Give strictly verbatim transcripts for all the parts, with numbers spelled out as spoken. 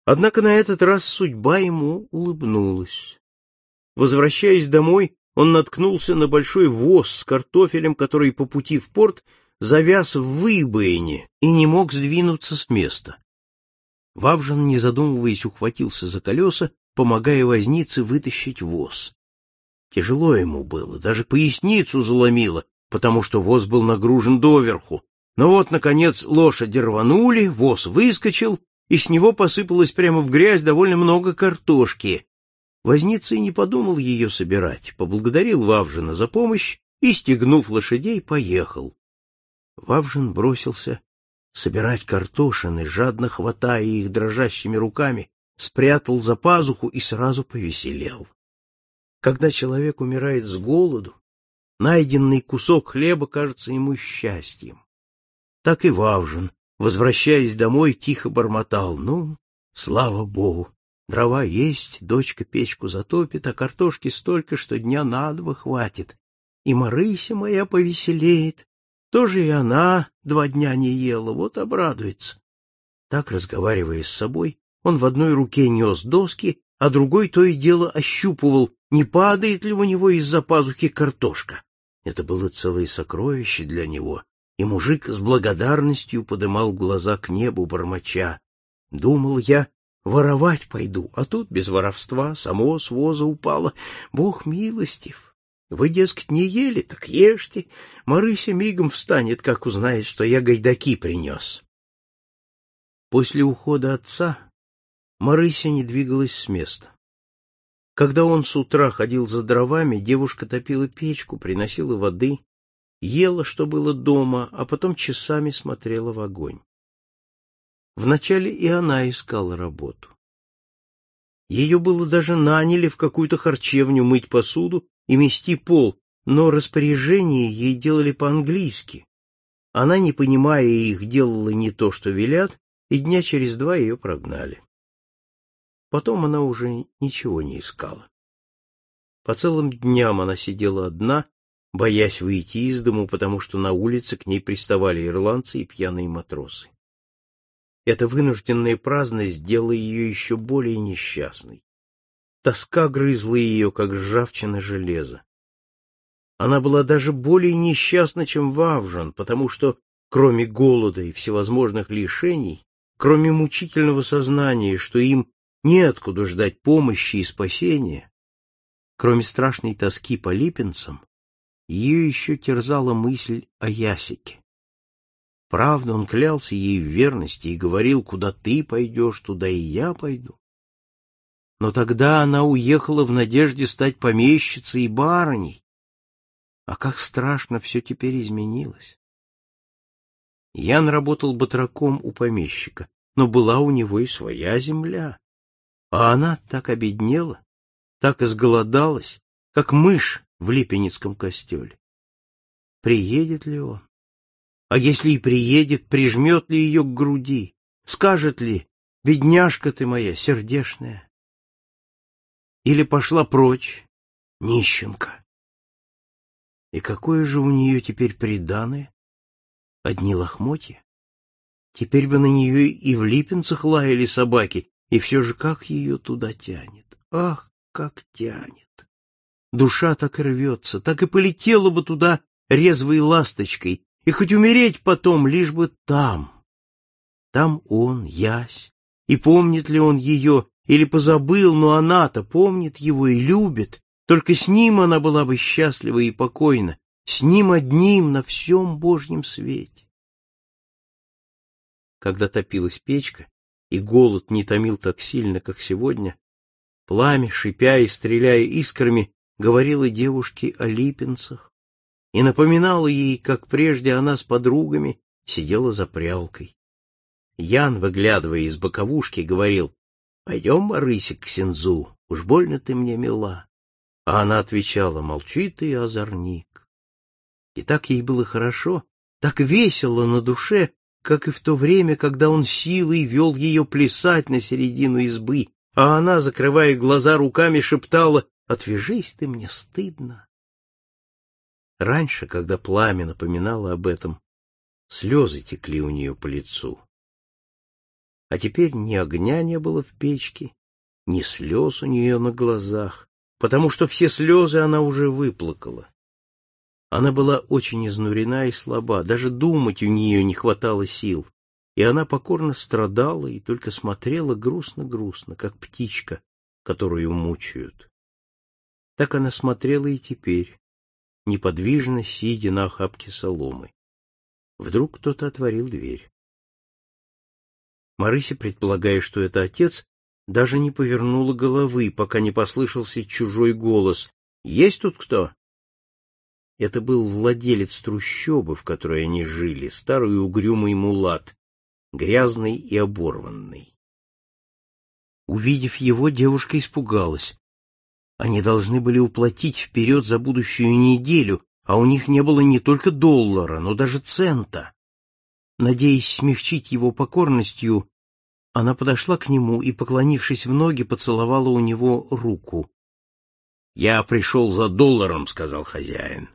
Однако на этот раз судьба ему улыбнулась. Возвращаясь домой, он наткнулся на большой воз с картофелем, который по пути в порт завяз в выбоине и не мог сдвинуться с места. Вавжин, не задумываясь, ухватился за колеса, помогая вознице вытащить воз. Тяжело ему было, даже поясницу заломило, потому что воз был нагружен доверху. Но вот, наконец, лошади рванули, воз выскочил, и с него посыпалось прямо в грязь довольно много картошки. Возница и не подумал ее собирать, поблагодарил Вавжина за помощь и, стегнув лошадей, поехал. Вавжин бросился собирать картошины, жадно хватая их дрожащими руками, спрятал за пазуху и сразу повеселел. Когда человек умирает с голоду, найденный кусок хлеба кажется ему счастьем. Так и Вавжин, возвращаясь домой, тихо бормотал: ну, слава богу, дрова есть, дочка печку затопит, а картошки столько, что дня на два хватит. И Марыся моя повеселеет, тоже и она два дня не ела, вот обрадуется. Так, разговаривая с собой, он в одной руке нес доски, а другой то и дело ощупывал, не падает ли у него из-за пазухи картошка. Это было целое сокровище для него, и мужик с благодарностью подымал глаза к небу, бормоча: думал я, воровать пойду, а тут без воровства само с воза упало. Бог милостив. Вы, дескать, не ели, так ешьте. Марыся мигом встанет, как узнает, что я гайдаки принес. После ухода отца Марыся не двигалась с места. Когда он с утра ходил за дровами, девушка топила печку, приносила воды, ела, что было дома, а потом часами смотрела в огонь. Вначале и она искала работу. Ее было даже наняли в какую-то харчевню мыть посуду и мести пол, но распоряжения ей делали по-английски. Она, не понимая их, делала не то, что велят, и дня через два ее прогнали. Потом она уже ничего не искала. По целым дням она сидела одна, боясь выйти из дому, потому что на улице к ней приставали ирландцы и пьяные матросы. Эта вынужденная праздность сделала ее еще более несчастной. Тоска грызла ее, как ржавчина железа. Она была даже более несчастна, чем Вавжин, потому что, кроме голода и всевозможных лишений, кроме мучительного сознания, что им неоткуда ждать помощи и спасения, кроме страшной тоски по липинцам, ее еще терзала мысль о Ясике. Правда, он клялся ей в верности и говорил: куда ты пойдешь, туда и я пойду. Но тогда она уехала в надежде стать помещицей и барыней. А как страшно все теперь изменилось. Ян работал батраком у помещика, но была у него и своя земля. А она так обеднела, так изголодалась, как мышь в Липенецком костеле. Приедет ли он? А если и приедет, прижмет ли ее к груди? Скажет ли: бедняжка ты моя сердешная? Или пошла прочь, нищенка? И какое же у нее теперь приданое? Одни лохмотья? Теперь бы на нее и в Липинцах лаяли собаки, и все же как ее туда тянет? Ах, как тянет! Душа так и рвется, так и полетела бы туда резвой ласточкой, и хоть умереть потом, лишь бы там. Там он, Ясь, и помнит ли он ее, или позабыл, но она-то помнит его и любит, только с ним она была бы счастлива и покойна, с ним одним на всем Божьем свете. Когда топилась печка, и голод не томил так сильно, как сегодня, пламя, шипя и стреляя искрами, говорило девушке о липинцах и напоминало ей, как прежде она с подругами сидела за прялкой. Ян, выглядывая из боковушки, говорил: пойдем, Марыся, к сензу, уж больно ты мне мила. А она отвечала: молчи ты, озорник. И так ей было хорошо, так весело на душе, как и в то время, когда он силой вел ее плясать на середину избы, а она, закрывая глаза руками, шептала: отвяжись ты, мне стыдно. Раньше, когда пламя напоминало об этом, слезы текли у нее по лицу. А теперь ни огня не было в печке, ни слез у нее на глазах, потому что все слезы она уже выплакала. Она была очень изнурена и слаба, даже думать у нее не хватало сил, и она покорно страдала и только смотрела грустно-грустно, как птичка, которую мучают. Так она смотрела и теперь, неподвижно сидя на охапке соломы. Вдруг кто-то отворил дверь. Марыся, предполагая, что это отец, даже не повернула головы, пока не послышался чужой голос. «Есть тут кто?» Это был владелец трущобы, в которой они жили, старый угрюмый мулат, грязный и оборванный. Увидев его, девушка испугалась. Они должны были уплатить вперед за будущую неделю, а у них не было не только доллара, но даже цента. Надеясь смягчить его покорностью, она подошла к нему и, поклонившись в ноги, поцеловала у него руку. — Я пришел за долларом, — сказал хозяин.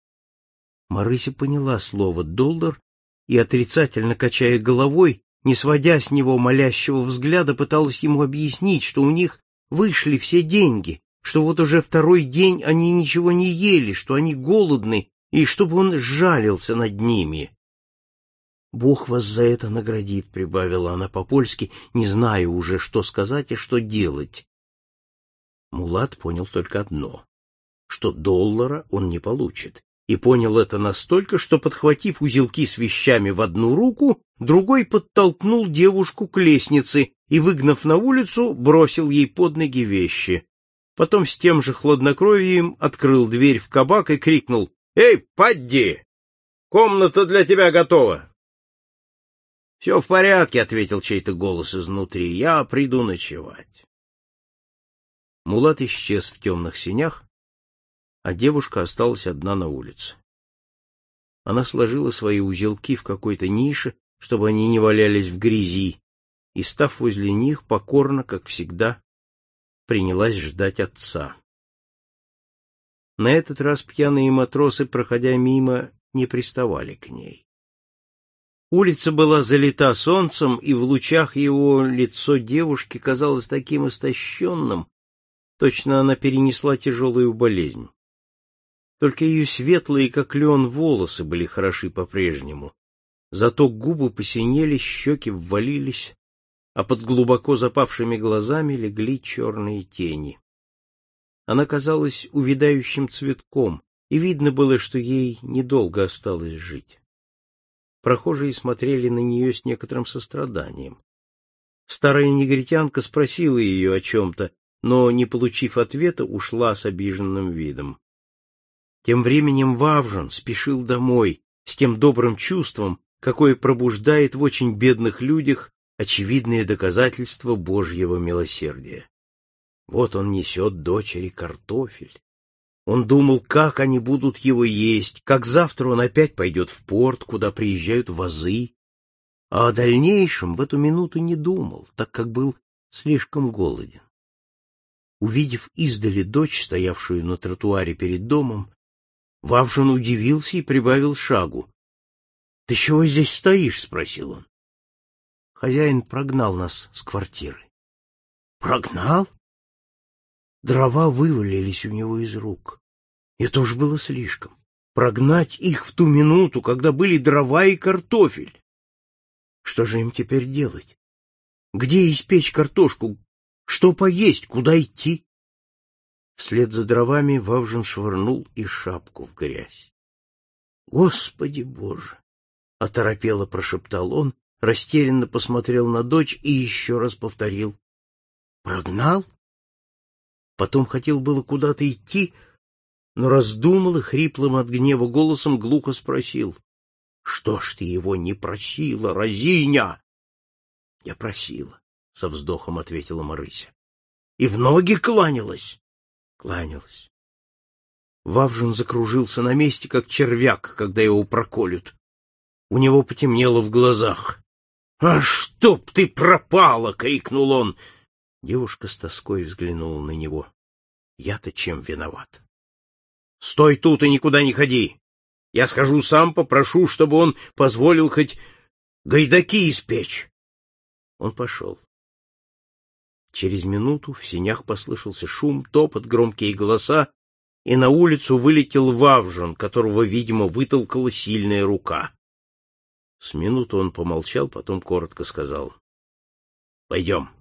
Марыся поняла слово «доллар» и, отрицательно качая головой, не сводя с него молящего взгляда, пыталась ему объяснить, что у них вышли все деньги, что вот уже второй день они ничего не ели, что они голодны, и чтобы он сжалился над ними. «Бог вас за это наградит», — прибавила она по-польски, не зная уже, что сказать и что делать. Мулат понял только одно, что доллара он не получит, и понял это настолько, что, подхватив узелки с вещами в одну руку, другой подтолкнул девушку к лестнице и, выгнав на улицу, бросил ей под ноги вещи. Потом с тем же хладнокровием открыл дверь в кабак и крикнул: «Эй, Падди! Комната для тебя готова!» «Все в порядке», — ответил чей-то голос изнутри, — «я приду ночевать». Мулат исчез в темных сенях, а девушка осталась одна на улице. Она сложила свои узелки в какой-то нише, чтобы они не валялись в грязи, и, став возле них, покорно, как всегда, принялась ждать отца. На этот раз пьяные матросы, проходя мимо, не приставали к ней. Улица была залита солнцем, и в лучах его лицо девушки казалось таким истощенным, точно она перенесла тяжелую болезнь. Только ее светлые, как лен, волосы были хороши по-прежнему, зато губы посинели, щеки ввалились, а под глубоко запавшими глазами легли черные тени. Она казалась увядающим цветком, и видно было, что ей недолго осталось жить. Прохожие смотрели на нее с некоторым состраданием. Старая негритянка спросила ее о чем-то, но, не получив ответа, ушла с обиженным видом. Тем временем Вавжин спешил домой с тем добрым чувством, какое пробуждает в очень бедных людях очевидные доказательства Божьего милосердия. Вот он несет дочери картофель. Он думал, как они будут его есть, как завтра он опять пойдет в порт, куда приезжают вазы. А о дальнейшем в эту минуту не думал, так как был слишком голоден. Увидев издали дочь, стоявшую на тротуаре перед домом, Вавжин удивился и прибавил шагу. — Ты чего здесь стоишь? — спросил он. Хозяин прогнал нас с квартиры. — Прогнал? Дрова вывалились у него из рук. Это уж было слишком. Прогнать их в ту минуту, когда были дрова и картофель. Что же им теперь делать? Где испечь картошку? Что поесть? Куда идти? Вслед за дровами Вавжин швырнул и шапку в грязь. — Господи Боже! — оторопело прошептал он, растерянно посмотрел на дочь и еще раз повторил: — Прогнал? Потом хотел было куда-то идти, но раздумал и хриплым от гнева голосом глухо спросил: — Что ж ты его не просила, разиня? — Я просила, — со вздохом ответила Марыся. — И в ноги кланялась? — Кланялась. Вавжин закружился на месте, как червяк, когда его проколют. У него потемнело в глазах. — А чтоб ты пропала! — крикнул он. Девушка с тоской взглянула на него. — Я-то чем виноват? — Стой тут и никуда не ходи. Я схожу сам, попрошу, чтобы он позволил хоть гайдаки испечь. Он пошел. Через минуту в сенях послышался шум, топот, громкие голоса, и на улицу вылетел Вавжин, которого, видимо, вытолкала сильная рука. С минуту он помолчал, потом коротко сказал: — Пойдем.